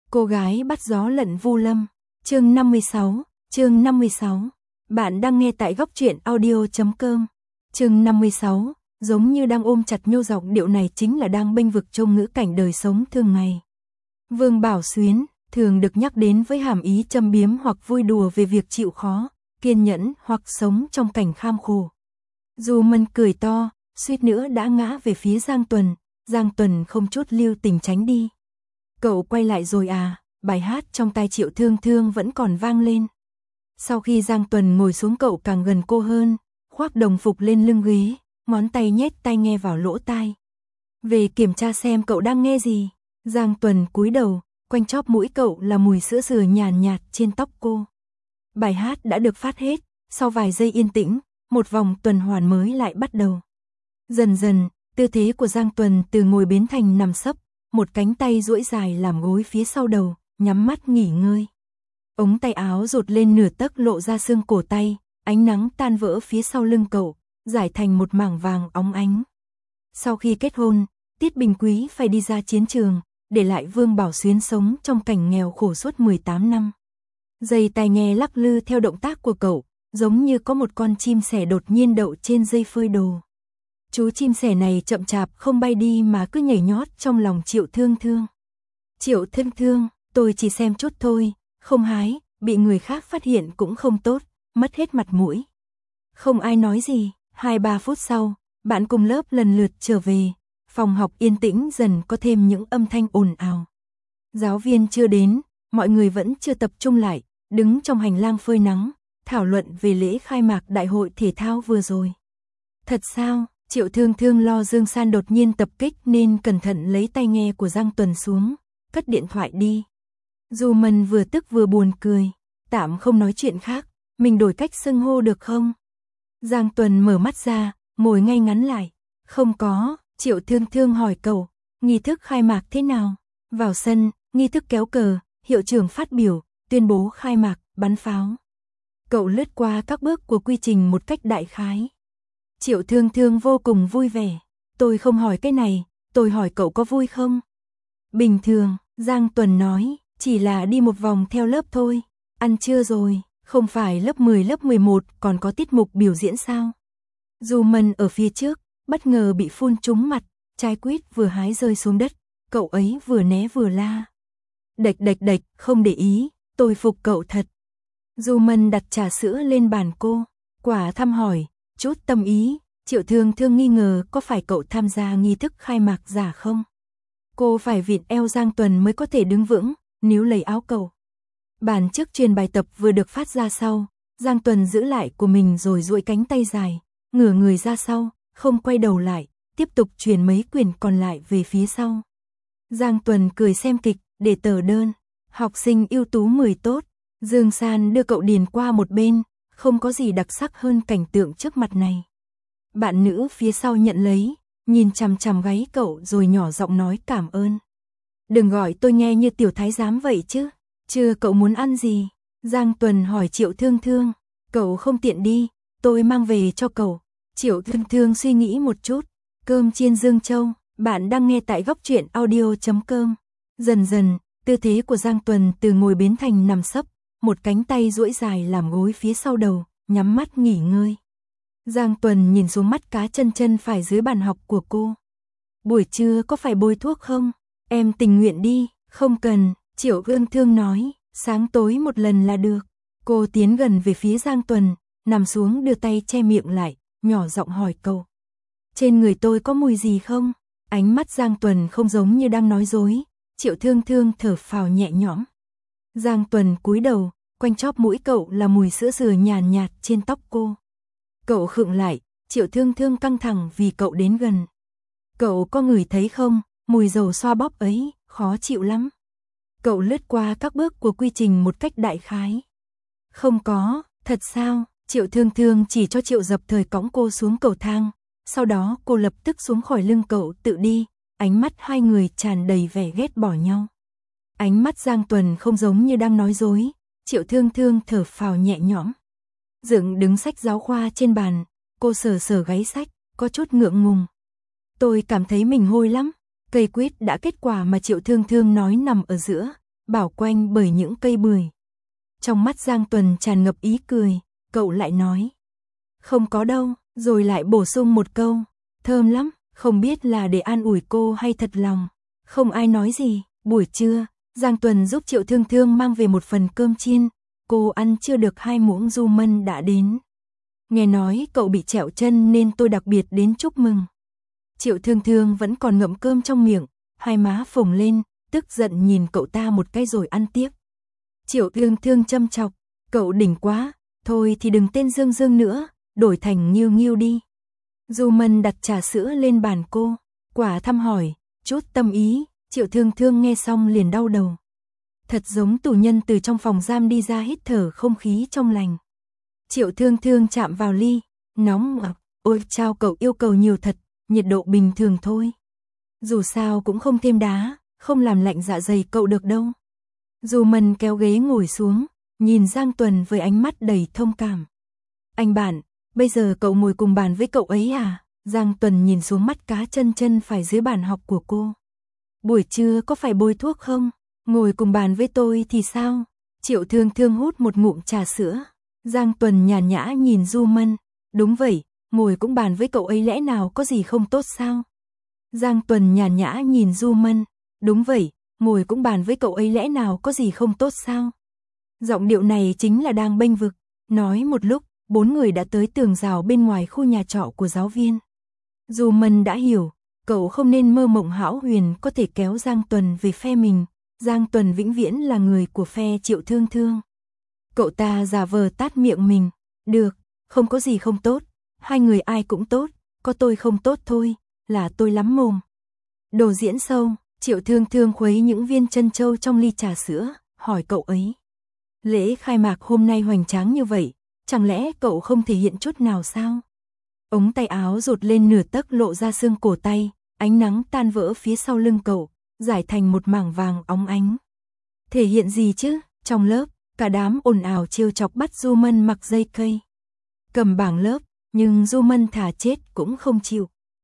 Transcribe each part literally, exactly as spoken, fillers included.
Cô gái bắt gió lận Vu Lâm, chương năm mươi sáu, chương năm mươi sáu. Bạn đang nghe tại góc truyện audio chấm com. Chương năm mươi sáu, giống như đang ôm chặt nhô giọng điệu này chính là đang bênh vực trong ngữ cảnh đời sống thường ngày. Vương Bảo Xuyến thường được nhắc đến với hàm ý châm biếm hoặc vui đùa về việc chịu khó, kiên nhẫn hoặc sống trong cảnh kham khổ. Dù Mân cười to, suýt nữa đã ngã về phía Giang Tuần, Giang Tuần không chút lưu tình tránh đi. Cậu quay lại rồi à? Bài hát trong tai Triệu Thương Thương vẫn còn vang lên. Sau khi Giang Tuần ngồi xuống cậu càng gần cô hơn, khoác đồng phục lên lưng ghế, ngón tay nhét tai nghe vào lỗ tai. Về kiểm tra xem cậu đang nghe gì. Giang Tuần cúi đầu, quanh chóp mũi cậu là mùi sữa dừa nhàn nhạt trên tóc cô. Bài hát đã được phát hết, sau vài giây yên tĩnh, một vòng tuần hoàn mới lại bắt đầu. Dần dần, tư thế của Giang Tuần từ ngồi biến thành nằm sấp, một cánh tay duỗi dài làm gối phía sau đầu, nhắm mắt nghỉ ngơi. Ống tay áo rụt lên nửa tấc lộ ra xương cổ tay, ánh nắng tan vỡ phía sau lưng cậu, rải thành một mảng vàng óng ánh. Sau khi kết hôn, Tiết Bình Quý phải đi ra chiến trường, để lại Vương Bảo Xuyến sống trong cảnh nghèo khổ suốt mười tám năm. Dây tai nghe lắc lư theo động tác của cậu, giống như có một con chim sẻ đột nhiên đậu trên dây phơi đồ. Chú chim sẻ này chậm chạp không bay đi mà cứ nhảy nhót trong lòng Triệu Thương Thương. Triệu Thương Thương, tôi chỉ xem chút thôi, không hái, bị người khác phát hiện cũng không tốt, mất hết mặt mũi. Không ai nói gì, hai ba phút sau, bạn cùng lớp lần lượt trở về, phòng học yên tĩnh dần có thêm những âm thanh ồn ào. Giáo viên chưa đến, mọi người vẫn chưa tập trung lại, đứng trong hành lang phơi nắng, thảo luận về lễ khai mạc đại hội thể thao vừa rồi. Thật sao? Triệu Thương Thương lo Dương San đột nhiên tập kích nên cẩn thận lấy tai nghe của Giang Tuần xuống, cất điện thoại đi. Dù Mân vừa tức vừa buồn cười, tạm không nói chuyện khác, mình đổi cách xưng hô được không? Giang Tuần mở mắt ra, ngồi ngay ngắn lại. Không có, Triệu Thương Thương hỏi cậu, nghi thức khai mạc thế nào? Vào sân, nghi thức kéo cờ, hiệu trưởng phát biểu, tuyên bố khai mạc, bắn pháo. Cậu lướt qua các bước của quy trình một cách đại khái. Triệu Thương Thương vô cùng vui vẻ. Tôi không hỏi cái này, tôi hỏi cậu có vui không? Bình thường, Giang Tuần nói, chỉ là đi một vòng theo lớp thôi. Ăn trưa rồi, không phải lớp mười lớp mười một còn có tiết mục biểu diễn sao? Dù Mân ở phía trước, bất ngờ bị phun trúng mặt, trái quýt vừa hái rơi xuống đất, cậu ấy vừa né vừa la. Đạch đạch đạch, không để ý, tôi phục cậu thật. Dù Mân đặt trà sữa lên bàn cô, quả thăm hỏi, chút tâm ý. Triệu Thương Thương nghi ngờ có phải cậu tham gia nghi thức khai mạc giả không? Cô phải vịn eo Giang Tuần mới có thể đứng vững, níu lấy áo cậu. Bản trước truyền bài tập vừa được phát ra sau, Giang Tuần giữ lại của mình rồi duỗi cánh tay dài, ngửa người ra sau, không quay đầu lại, tiếp tục truyền mấy quyển còn lại về phía sau. Giang Tuần cười xem kịch, để tờ đơn, học sinh ưu tú mười tốt, Dương San đưa cậu điền qua một bên, không có gì đặc sắc hơn cảnh tượng trước mặt này. Bạn nữ phía sau nhận lấy, nhìn chằm chằm gáy cậu rồi nhỏ giọng nói cảm ơn. Đừng gọi tôi nghe như tiểu thái giám vậy chứ. Chưa cậu muốn ăn gì? Giang Tuần hỏi Triệu Thương Thương. Cậu không tiện đi, tôi mang về cho cậu. Triệu Thương Thương suy nghĩ một chút. Cơm chiên Dương Châu, bạn đang nghe tại góc truyện audio chấm com. Dần dần, tư thế của Giang Tuần từ ngồi biến thành nằm sấp, một cánh tay duỗi dài làm gối phía sau đầu, nhắm mắt nghỉ ngơi. Giang Tuần nhìn xuống mắt cá chân chân phải dưới bàn học của cô. Buổi trưa có phải bôi thuốc không? Em tình nguyện đi, không cần, Triệu Thương Thương nói, sáng tối một lần là được. Cô tiến gần về phía Giang Tuần, nằm xuống đưa tay che miệng lại, nhỏ giọng hỏi cậu. Trên người tôi có mùi gì không? Ánh mắt Giang Tuần không giống như đang nói dối, Triệu Thương Thương thở phào nhẹ nhõm. Giang Tuần cúi đầu, quanh chóp mũi cậu là mùi sữa dừa nhàn nhạt trên tóc cô. Cậu khựng lại, Triệu Thương Thương căng thẳng vì cậu đến gần. Cậu có ngửi thấy không, mùi dầu xoa bóp ấy, khó chịu lắm. Cậu lướt qua các bước của quy trình một cách đại khái. Không có, thật sao? Triệu Thương Thương chỉ cho Triệu Dập Thời cõng cô xuống cầu thang, sau đó cô lập tức xuống khỏi lưng cậu tự đi, ánh mắt hai người tràn đầy vẻ ghét bỏ nhau. Ánh mắt Giang Tuần không giống như đang nói dối, Triệu Thương Thương thở phào nhẹ nhõm. Dựng đứng sách giáo khoa trên bàn, cô sờ sờ gáy sách, có chút ngượng ngùng. Tôi cảm thấy mình hôi lắm, cây quýt đã kết quả mà Triệu Thương Thương nói nằm ở giữa, bảo quanh bởi những cây bưởi. Trong mắt Giang Tuần tràn ngập ý cười, cậu lại nói. Không có đâu, rồi lại bổ sung một câu. Thơm lắm, không biết là để an ủi cô hay thật lòng. Không ai nói gì, buổi trưa, Giang Tuần giúp Triệu Thương Thương mang về một phần cơm chiên. Cô ăn chưa được hai muỗng Du Mân đã đến. Nghe nói cậu bị trẹo chân nên tôi đặc biệt đến chúc mừng. Triệu Thương Thương vẫn còn ngậm cơm trong miệng, hai má phồng lên, tức giận nhìn cậu ta một cái rồi ăn tiếp. Triệu Thương Thương châm chọc, cậu đỉnh quá, thôi thì đừng tên Dương Dương nữa, đổi thành Nghiêu Nghiêu đi. Du Mân đặt trà sữa lên bàn cô, quả thăm hỏi, chút tâm ý. Triệu Thương Thương nghe xong liền đau đầu. Thật giống tù nhân từ trong phòng giam đi ra hít thở không khí trong lành. Triệu Thương Thương chạm vào ly, nóng ập, ôi chao cậu yêu cầu nhiều thật, nhiệt độ bình thường thôi. Dù sao cũng không thêm đá, không làm lạnh dạ dày cậu được đâu. Du Mân kéo ghế ngồi xuống, nhìn Giang Tuần với ánh mắt đầy thông cảm. Anh bạn, bây giờ cậu ngồi cùng bàn với cậu ấy à? Giang Tuần nhìn xuống mắt cá chân chân phải dưới bàn học của cô. Buổi trưa có phải bôi thuốc không? Ngồi cùng bàn với tôi thì sao? Triệu Thương Thương hút một ngụm trà sữa. Giang Tuần nhàn nhã nhìn Du Mân. Đúng vậy, ngồi cũng bàn với cậu ấy lẽ nào có gì không tốt sao? Giang Tuần nhàn nhã nhìn Du Mân. Đúng vậy, ngồi cũng bàn với cậu ấy lẽ nào có gì không tốt sao? Giọng điệu này chính là đang bênh vực. Nói một lúc, bốn người đã tới tường rào bên ngoài khu nhà trọ của giáo viên. Du Mân đã hiểu, cậu không nên mơ mộng hão huyền có thể kéo Giang Tuần về phe mình. Giang Tuần vĩnh viễn là người của phe Triệu Thương Thương. Cậu ta giả vờ tát miệng mình. Được, không có gì không tốt. Hai người ai cũng tốt, có tôi không tốt thôi, là tôi lắm mồm. Đồ diễn sâu, Triệu Thương Thương khuấy những viên trân châu trong ly trà sữa, hỏi cậu ấy. Lễ khai mạc hôm nay hoành tráng như vậy, chẳng lẽ cậu không thể hiện chút nào sao? Ống tay áo rụt lên nửa tấc lộ ra xương cổ tay, ánh nắng tan vỡ phía sau lưng cậu, giải thành một mảng vàng óng ánh. Thể hiện gì chứ? Trong lớp, cả đám ồn ào trêu chọc bắt Du Mân mặc dây cây. Cầm bảng lớp, nhưng Du Mân thà chết cũng không chịu.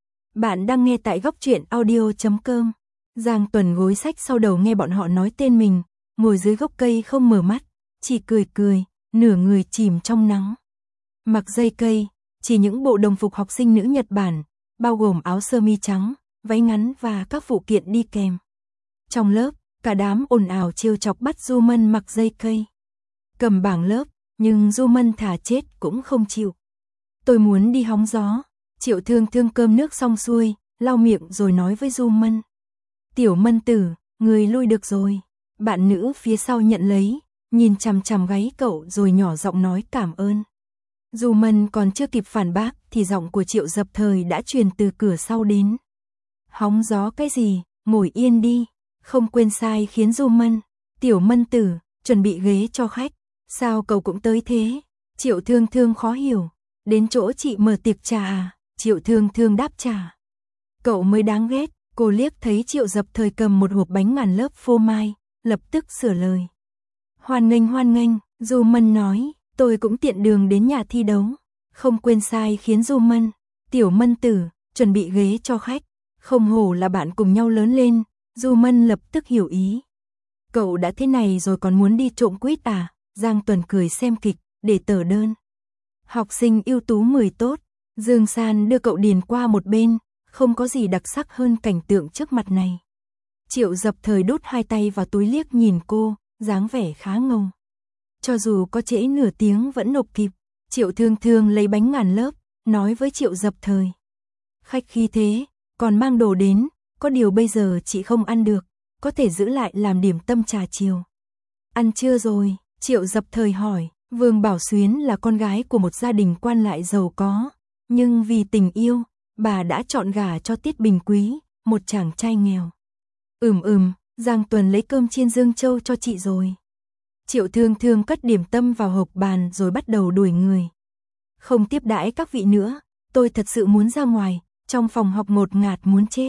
Bạn đang nghe tại góc truyện audio chấm com. Giang Tuần gối sách sau đầu nghe bọn họ nói tên mình, ngồi dưới gốc cây không mở mắt, chỉ cười cười, nửa người chìm trong nắng. Mặc dây cây, chỉ những bộ đồng phục học sinh nữ Nhật Bản, bao gồm áo sơ mi trắng, váy ngắn và các phụ kiện đi kèm. Trong lớp, cả đám ồn ào trêu chọc bắt Du Mân mặc dây cây. Cầm bảng lớp, nhưng Du Mân thà chết cũng không chịu. Tôi muốn đi hóng gió. Triệu Thương Thương cơm nước xong xuôi, lau miệng rồi nói với Du Mân. Tiểu Mân tử, người lui được rồi. Bạn nữ phía sau nhận lấy, nhìn chằm chằm gáy cậu rồi nhỏ giọng nói cảm ơn. Du Mân còn chưa kịp phản bác thì giọng của Triệu Dập Thời đã truyền từ cửa sau đến. Hóng gió cái gì, ngồi yên đi. Không quên sai khiến Du Mân. Tiểu Mân tử, chuẩn bị ghế cho khách. Sao cậu cũng tới thế? Triệu Thương Thương khó hiểu. Đến chỗ chị mở tiệc trà à? Triệu Thương Thương đáp trà. Cậu mới đáng ghét. Cô liếc thấy Triệu Dập Thời cầm một hộp bánh ngàn lớp phô mai, lập tức sửa lời. Hoan nghênh hoan nghênh, Du Mân nói, tôi cũng tiện đường đến nhà thi đấu. Không quên sai khiến Du Mân. Tiểu Mân tử, chuẩn bị ghế cho khách. Không hổ là bạn cùng nhau lớn lên. Du Mân lập tức hiểu ý. Cậu đã thế này rồi còn muốn đi trộm quýt à? Giang Tuần cười xem kịch, để tờ đơn. Học sinh ưu tú mười tốt. Dương San đưa cậu điền qua một bên, không có gì đặc sắc hơn cảnh tượng trước mặt này. Triệu Dập Thời đút hai tay vào túi liếc nhìn cô, dáng vẻ khá ngầu. Cho dù có trễ nửa tiếng vẫn nộp kịp. Triệu Thương Thương lấy bánh ngàn lớp, nói với Triệu Dập Thời. Khách khí thế, còn mang đồ đến, có điều bây giờ chị không ăn được, có thể giữ lại làm điểm tâm trà chiều. Ăn chưa rồi? Triệu Dập Thời hỏi. Vương Bảo Xuyến là con gái của một gia đình quan lại giàu có, nhưng vì tình yêu, bà đã chọn gả cho Tiết Bình Quý, một chàng trai nghèo. Ừm ừm, Giang Tuần lấy cơm chiên Dương Châu cho chị rồi. Triệu Thương Thương cất điểm tâm vào hộp bàn rồi bắt đầu đuổi người. Không tiếp đãi các vị nữa, tôi thật sự muốn ra ngoài, trong phòng học ngột ngạt muốn chết.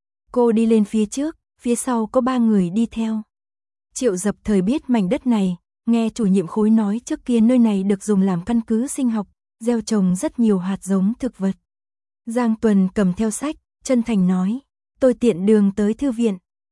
Cô đi lên phía trước, phía sau có ba người đi theo. Triệu Dập Thời biết mảnh đất này, nghe chủ nhiệm khối nói trước kia nơi này được dùng làm căn cứ sinh học, gieo trồng rất nhiều hạt giống thực vật. Giang Tuần cầm theo sách, chân thành nói, tôi tiện đường tới thư viện,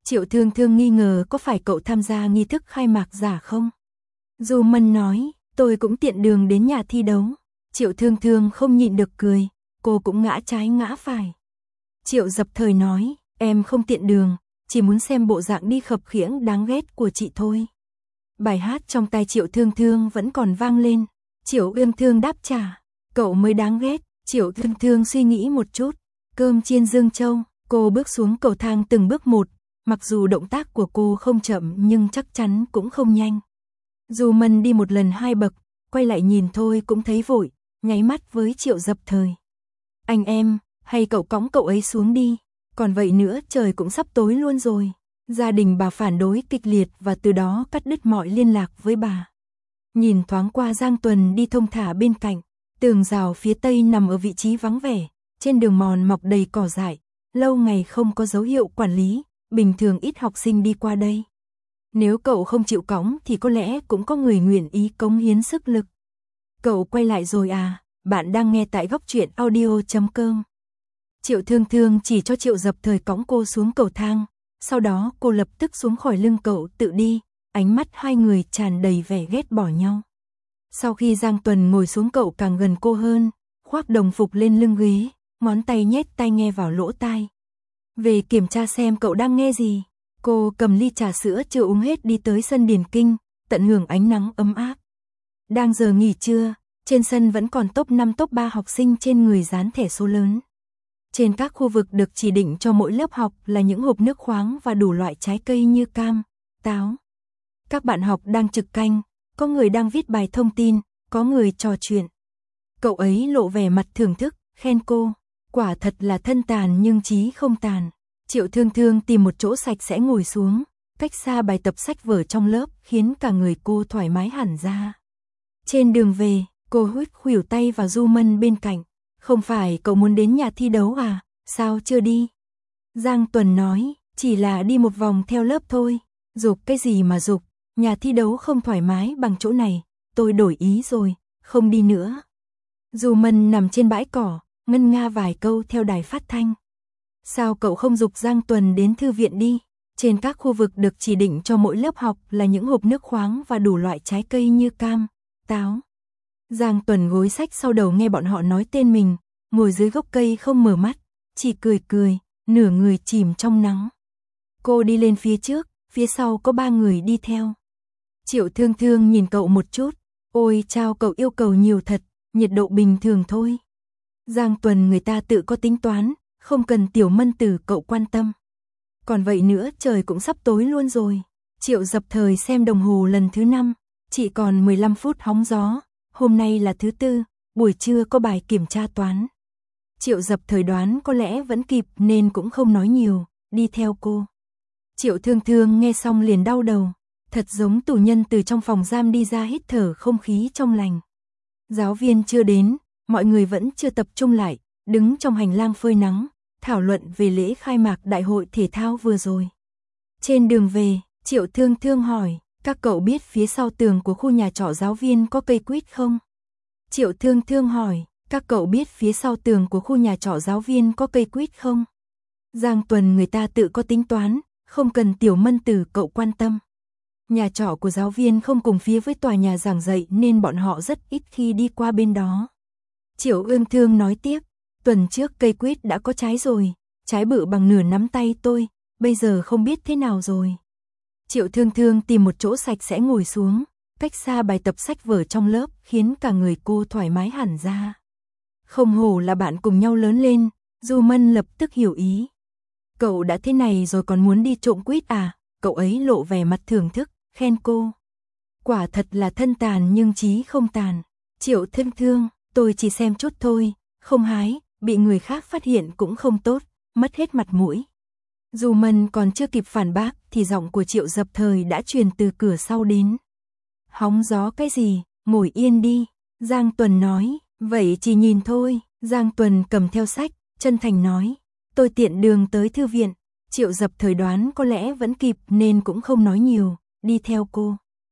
Triệu Thương Thương nghi ngờ có phải cậu tham gia nghi thức khai mạc giả không? Du Mân nói, tôi cũng tiện đường đến nhà thi đấu. Triệu Thương Thương không nhịn được cười, cô cũng ngã trái ngã phải. Triệu Dập Thời nói, em không tiện đường, chỉ muốn xem bộ dạng đi khập khiễng đáng ghét của chị thôi. Bài hát trong tai Triệu Thương Thương vẫn còn vang lên. Triệu Ương Thương đáp trả, cậu mới đáng ghét. Triệu Thương Thương suy nghĩ một chút, cơm chiên Dương Châu, cô bước xuống cầu thang từng bước một, mặc dù động tác của cô không chậm nhưng chắc chắn cũng không nhanh. Du Mân đi một lần hai bậc, quay lại nhìn thôi cũng thấy vội, nháy mắt với Triệu Dập Thời. Anh em, hay cậu cõng cậu ấy xuống đi, còn vậy nữa trời cũng sắp tối luôn rồi. Gia đình bà phản đối kịch liệt và từ đó cắt đứt mọi liên lạc với bà. Nhìn thoáng qua Giang Tuần đi thông thả bên cạnh, tường rào phía tây nằm ở vị trí vắng vẻ, trên đường mòn mọc đầy cỏ dại, lâu ngày không có dấu hiệu quản lý, bình thường ít học sinh đi qua đây. Nếu cậu không chịu cõng thì có lẽ cũng có người nguyện ý cống hiến sức lực. Cậu quay lại rồi à, bạn đang nghe tại góc truyện audio chấm com. Triệu Thương Thương chỉ cho Triệu Dập Thời cõng cô xuống cầu thang, sau đó cô lập tức xuống khỏi lưng cậu tự đi, ánh mắt hai người tràn đầy vẻ ghét bỏ nhau. Sau khi Giang Tuần ngồi xuống cậu càng gần cô hơn, khoác đồng phục lên lưng ghế, ngón tay nhét tai nghe vào lỗ tai. Về kiểm tra xem cậu đang nghe gì. Cô cầm ly trà sữa chưa uống hết đi tới sân điền kinh, tận hưởng ánh nắng ấm áp. Đang giờ nghỉ trưa, trên sân vẫn còn top năm top ba học sinh trên người dán thẻ số lớn. Trên các khu vực được chỉ định cho mỗi lớp học là những hộp nước khoáng và đủ loại trái cây như cam, táo. Các bạn học đang trực canh, có người đang viết bài thông tin, có người trò chuyện. Cậu ấy lộ vẻ mặt thưởng thức, khen cô, quả thật là thân tàn nhưng trí không tàn. Triệu Thương Thương tìm một chỗ sạch sẽ ngồi xuống, cách xa bài tập sách vở trong lớp khiến cả người cô thoải mái hẳn ra. Trên đường về, cô hít khuỷu tay vào Du Mân bên cạnh. Không phải cậu muốn đến nhà thi đấu à, sao chưa đi? Giang Tuần nói, chỉ là đi một vòng theo lớp thôi. Dục cái gì mà dục, nhà thi đấu không thoải mái bằng chỗ này, tôi đổi ý rồi, không đi nữa. Du Mân nằm trên bãi cỏ, ngân nga vài câu theo đài phát thanh. Sao cậu không dục Giang Tuần đến thư viện đi? Trên các khu vực được chỉ định cho mỗi lớp học là những hộp nước khoáng và đủ loại trái cây như cam, táo. Giang Tuần gối sách sau đầu nghe bọn họ nói tên mình, ngồi dưới gốc cây không mở mắt, chỉ cười cười, nửa người chìm trong nắng. Cô đi lên phía trước, phía sau có ba người đi theo. Triệu Thương Thương nhìn cậu một chút, ôi chao cậu yêu cầu nhiều thật, nhiệt độ bình thường thôi. Giang Tuần người ta tự có tính toán, không cần Tiểu Mân Tử cậu quan tâm. Còn vậy nữa trời cũng sắp tối luôn rồi. Triệu Dập Thời xem đồng hồ lần thứ năm, chỉ còn mười lăm phút hóng gió. Hôm nay là thứ tư, buổi trưa có bài kiểm tra toán. Triệu Dập Thời đoán có lẽ vẫn kịp nên cũng không nói nhiều, đi theo cô. Triệu Thương Thương nghe xong liền đau đầu, thật giống tù nhân từ trong phòng giam đi ra hít thở không khí trong lành. Giáo viên chưa đến, mọi người vẫn chưa tập trung lại, đứng trong hành lang phơi nắng, thảo luận về lễ khai mạc đại hội thể thao vừa rồi. Trên đường về, Triệu Thương Thương hỏi, các cậu biết phía sau tường của khu nhà trọ giáo viên có cây quýt không? Triệu Thương Thương hỏi, các cậu biết phía sau tường của khu nhà trọ giáo viên có cây quýt không? Giang Tuần người ta tự có tính toán, không cần Tiểu Mân Tử cậu quan tâm. Nhà trọ của giáo viên không cùng phía với tòa nhà giảng dạy nên bọn họ rất ít khi đi qua bên đó. Triệu Ương Thương nói tiếp, tuần trước cây quýt đã có trái rồi, trái bự bằng nửa nắm tay tôi, bây giờ không biết thế nào rồi. Triệu Thương Thương tìm một chỗ sạch sẽ ngồi xuống, cách xa bài tập sách vở trong lớp khiến cả người cô thoải mái hẳn ra. Không hổ là bạn cùng nhau lớn lên, Du Mân lập tức hiểu ý. Cậu đã thế này rồi còn muốn đi trộm quýt à? Cậu ấy lộ vẻ mặt thưởng thức, khen cô. Quả thật là thân tàn nhưng trí không tàn. Triệu Thương Thương, tôi chỉ xem chút thôi, không hái, bị người khác phát hiện cũng không tốt, mất hết mặt mũi. Du Mân còn chưa kịp phản bác thì giọng của Triệu Dập Thời đã truyền từ cửa sau đến. Hóng gió cái gì, ngồi yên đi. Giang Tuần nói, vậy chỉ nhìn thôi. Giang Tuần cầm theo sách, chân thành nói, tôi tiện đường tới thư viện. Triệu Dập Thời đoán có lẽ vẫn kịp nên cũng không nói nhiều, đi theo cô.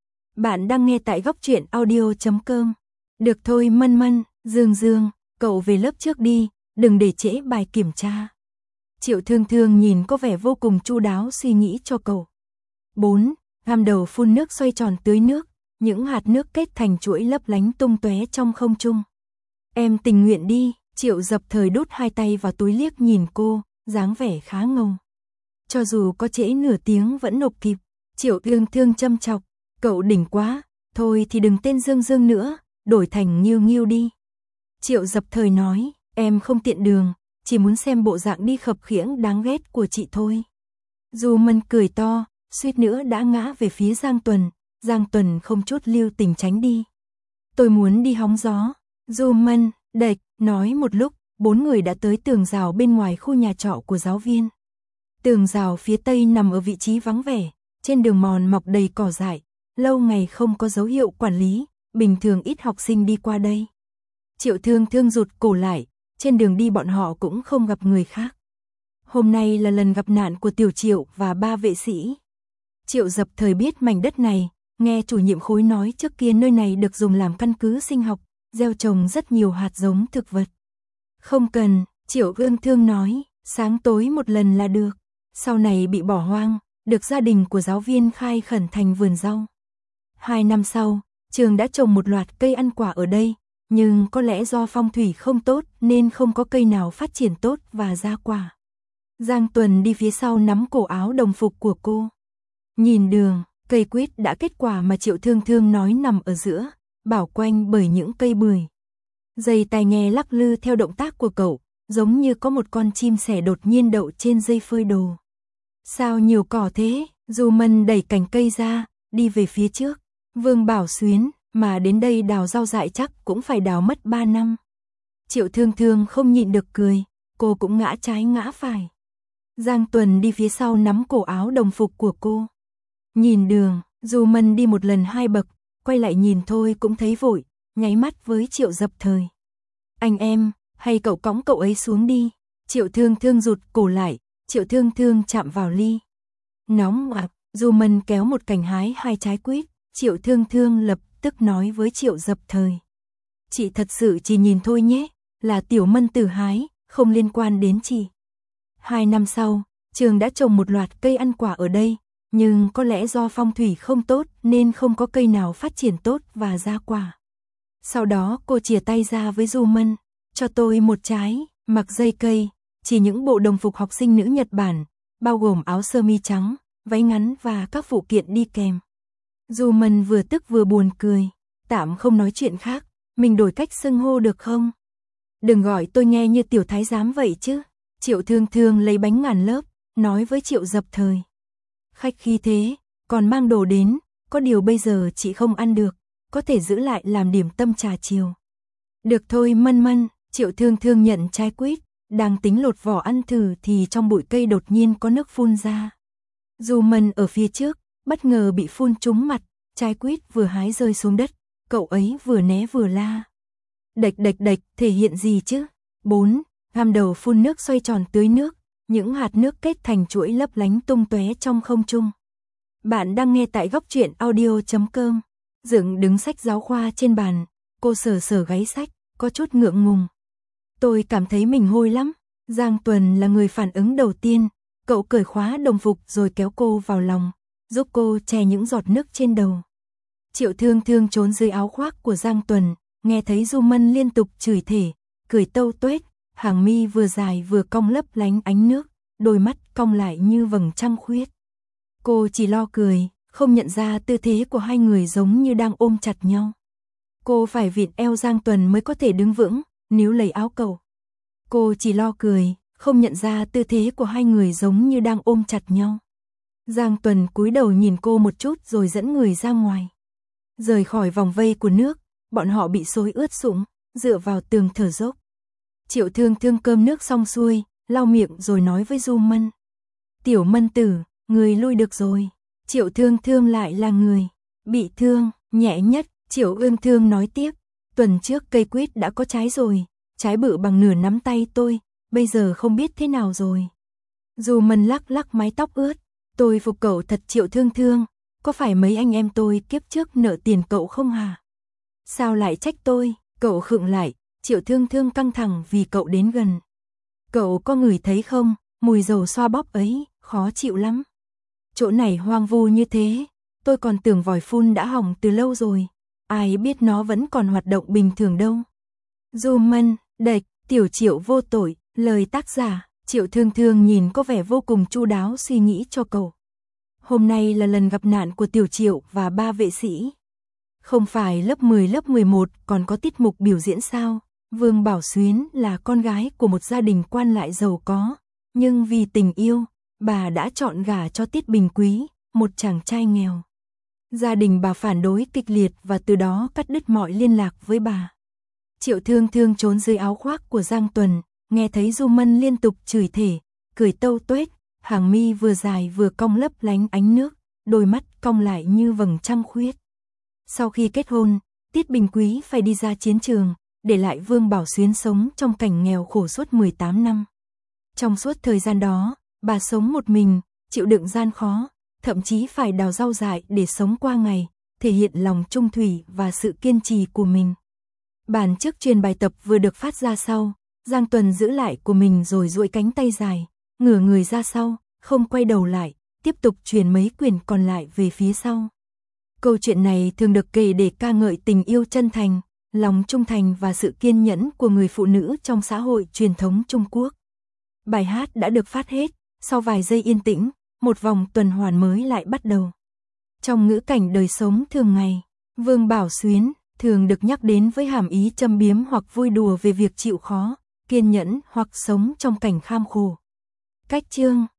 Bạn đang nghe tại góc truyện audio chấm com. Được thôi Mân Mân, Dương Dương, cậu về lớp trước đi, đừng để trễ bài kiểm tra. Triệu Thương Thương nhìn có vẻ vô cùng chu đáo suy nghĩ cho cậu. bốn. Gam đầu phun nước xoay tròn tưới nước, những hạt nước kết thành chuỗi lấp lánh tung tóe trong không trung. Em tình nguyện đi, Triệu Dập Thời đút hai tay vào túi liếc nhìn cô, dáng vẻ khá ngầu. Cho dù có trễ nửa tiếng vẫn nộp kịp. Triệu Thương Thương châm chọc, cậu đỉnh quá, thôi thì đừng tên Dương Dương nữa, đổi thành Nghiêu Nghiêu đi. Triệu Dập Thời nói, em không tiện đường, chỉ muốn xem bộ dạng đi khập khiễng đáng ghét của chị thôi. Du Mân cười to, suýt nữa đã ngã về phía Giang Tuần, Giang Tuần không chút lưu tình tránh đi. Tôi muốn đi hóng gió. Du Mân, đệch, nói một lúc, bốn người đã tới tường rào bên ngoài khu nhà trọ của giáo viên. Tường rào phía tây nằm ở vị trí vắng vẻ, trên đường mòn mọc đầy cỏ dại, lâu ngày không có dấu hiệu quản lý, bình thường ít học sinh đi qua đây. Triệu Thương Thương rụt cổ lại, trên đường đi bọn họ cũng không gặp người khác. Hôm nay là lần gặp nạn của Tiểu Triệu và ba vệ sĩ. Triệu Dập Thời biết mảnh đất này, nghe chủ nhiệm khối nói trước kia nơi này được dùng làm căn cứ sinh học, gieo trồng rất nhiều hạt giống thực vật. Không cần, Triệu Thương Thương nói, sáng tối một lần là được. Sau này bị bỏ hoang, được gia đình của giáo viên khai khẩn thành vườn rau. Hai năm sau, trường đã trồng một loạt cây ăn quả ở đây, nhưng có lẽ do phong thủy không tốt nên không có cây nào phát triển tốt và ra quả. Giang Tuần đi phía sau nắm cổ áo đồng phục của cô. Nhìn đường, cây quýt đã kết quả mà Triệu Thương Thương nói nằm ở giữa, bảo quanh bởi những cây bưởi. Dây tai nghe lắc lư theo động tác của cậu, giống như có một con chim sẻ đột nhiên đậu trên dây phơi đồ. Sao nhiều cỏ thế? Du Mân đẩy cành cây ra, đi về phía trước. Vương Bảo Xuyến, mà đến đây đào rau dại chắc cũng phải đào mất ba năm. Triệu Thương Thương không nhịn được cười, cô cũng ngã trái ngã phải. Giang Tuần đi phía sau nắm cổ áo đồng phục của cô. Nhìn đường, Du Mân đi một lần hai bậc, quay lại nhìn thôi cũng thấy vội, nháy mắt với Triệu Dập Thời. Anh em, hay cậu cõng cậu ấy xuống đi. Triệu Thương Thương rụt cổ lại, Triệu Thương Thương chạm vào ly. Nóng ạc, Du Mân kéo một cành hái hai trái quýt, Triệu Thương Thương lập tức nói với Triệu Dập Thời. Chị thật sự chỉ nhìn thôi nhé, là Tiểu Mân Tử hái, không liên quan đến chị. Hai năm sau, trường đã trồng một loạt cây ăn quả ở đây, nhưng có lẽ do phong thủy không tốt nên không có cây nào phát triển tốt và ra quả. Sau đó cô chìa tay ra với Du Mân, cho tôi một trái, mặc dây cây, chỉ những bộ đồng phục học sinh nữ Nhật Bản, bao gồm áo sơ mi trắng, váy ngắn và các phụ kiện đi kèm. Du Mân vừa tức vừa buồn cười, tạm không nói chuyện khác, mình đổi cách xưng hô được không? Đừng gọi tôi nghe như tiểu thái giám vậy chứ. Triệu Thương Thương lấy bánh ngàn lớp, nói với Triệu Dập Thời. Khách khí thế, còn mang đồ đến, có điều bây giờ chị không ăn được, có thể giữ lại làm điểm tâm trà chiều. Được thôi Mân Mân, Triệu Thương Thương nhận trái quýt, đang tính lột vỏ ăn thử thì trong bụi cây đột nhiên có nước phun ra. Du Mân ở phía trước, bất ngờ bị phun trúng mặt, trái quýt vừa hái rơi xuống đất, cậu ấy vừa né vừa la. Đệch đệch đệch, thể hiện gì chứ? bốn. Gam đầu phun nước xoay tròn tưới nước, những hạt nước kết thành chuỗi lấp lánh tung tóe trong không trung. Bạn đang nghe tại góc truyện audio chấm com. Dựng đứng sách giáo khoa trên bàn, cô sờ sờ gáy sách, có chút ngượng ngùng. Tôi cảm thấy mình hôi lắm. Giang Tuần là người phản ứng đầu tiên, cậu cởi khóa đồng phục rồi kéo cô vào lòng, giúp cô che những giọt nước trên đầu. Triệu Thương Thương trốn dưới áo khoác của Giang Tuần, nghe thấy Du Mân liên tục chửi thề, cười tâu tuét, hàng mi vừa dài vừa cong lấp lánh ánh nước, đôi mắt cong lại như vầng trăng khuyết. Cô chỉ lo cười, không nhận ra tư thế của hai người giống như đang ôm chặt nhau. Cô phải vịn eo Giang Tuần mới có thể đứng vững, níu lấy áo cậu. Cô chỉ lo cười, không nhận ra tư thế của hai người giống như đang ôm chặt nhau. Giang Tuần cúi đầu nhìn cô một chút rồi dẫn người ra ngoài. Rời khỏi vòng vây của nước, bọn họ bị xối ướt sũng, dựa vào tường thở dốc. Triệu Thương Thương cơm nước xong xuôi, lau miệng rồi nói với Du Mân. Tiểu Mân Tử, người lui được rồi. Triệu Thương Thương lại là người bị thương, nhẹ nhất. Triệu Ương Thương nói tiếp, tuần trước cây quýt đã có trái rồi, trái bự bằng nửa nắm tay tôi, bây giờ không biết thế nào rồi. Du Mân lắc lắc mái tóc ướt, tôi phục cậu thật Triệu Thương Thương, có phải mấy anh em tôi kiếp trước nợ tiền cậu không hả? Sao lại trách tôi? Cậu khựng lại, Triệu Thương Thương căng thẳng vì cậu đến gần. Cậu có ngửi thấy không, mùi dầu xoa bóp ấy, khó chịu lắm. Chỗ này hoang vu như thế, tôi còn tưởng vòi phun đã hỏng từ lâu rồi, ai biết nó vẫn còn hoạt động bình thường đâu. Du Mân, Đệch, Tiểu Triệu vô tội, lời tác giả, Triệu Thương Thương nhìn có vẻ vô cùng chu đáo suy nghĩ cho cậu. Hôm nay là lần gặp nạn của Tiểu Triệu và ba vệ sĩ. Không phải lớp mười lớp mười một còn có tiết mục biểu diễn sao? Vương Bảo Xuyến là con gái của một gia đình quan lại giàu có, nhưng vì tình yêu, bà đã chọn gả cho Tiết Bình Quý, một chàng trai nghèo. Gia đình bà phản đối kịch liệt và từ đó cắt đứt mọi liên lạc với bà. Triệu Thương Thương trốn dưới áo khoác của Giang Tuần, nghe thấy Du Mân liên tục chửi thề, cười tâu tuét, hàng mi vừa dài vừa cong lấp lánh ánh nước, đôi mắt cong lại như vầng trăng khuyết. Sau khi kết hôn, Tiết Bình Quý phải đi ra chiến trường, để lại Vương Bảo Xuyến sống trong cảnh nghèo khổ suốt mười tám năm. Trong suốt thời gian đó, bà sống một mình, chịu đựng gian khó, thậm chí phải đào rau dại để sống qua ngày, thể hiện lòng trung thủy và sự kiên trì của mình. Bản trước truyền bài tập vừa được phát ra sau, Giang Tuần giữ lại của mình rồi duỗi cánh tay dài, ngửa người ra sau, không quay đầu lại, tiếp tục truyền mấy quyển còn lại về phía sau. Câu chuyện này thường được kể để ca ngợi tình yêu chân thành, lòng trung thành và sự kiên nhẫn của người phụ nữ trong xã hội truyền thống Trung Quốc. Bài hát đã được phát hết, sau vài giây yên tĩnh, một vòng tuần hoàn mới lại bắt đầu. Trong ngữ cảnh đời sống thường ngày, Vương Bảo Xuyến thường được nhắc đến với hàm ý châm biếm hoặc vui đùa về việc chịu khó, kiên nhẫn hoặc sống trong cảnh kham khổ. Cách chương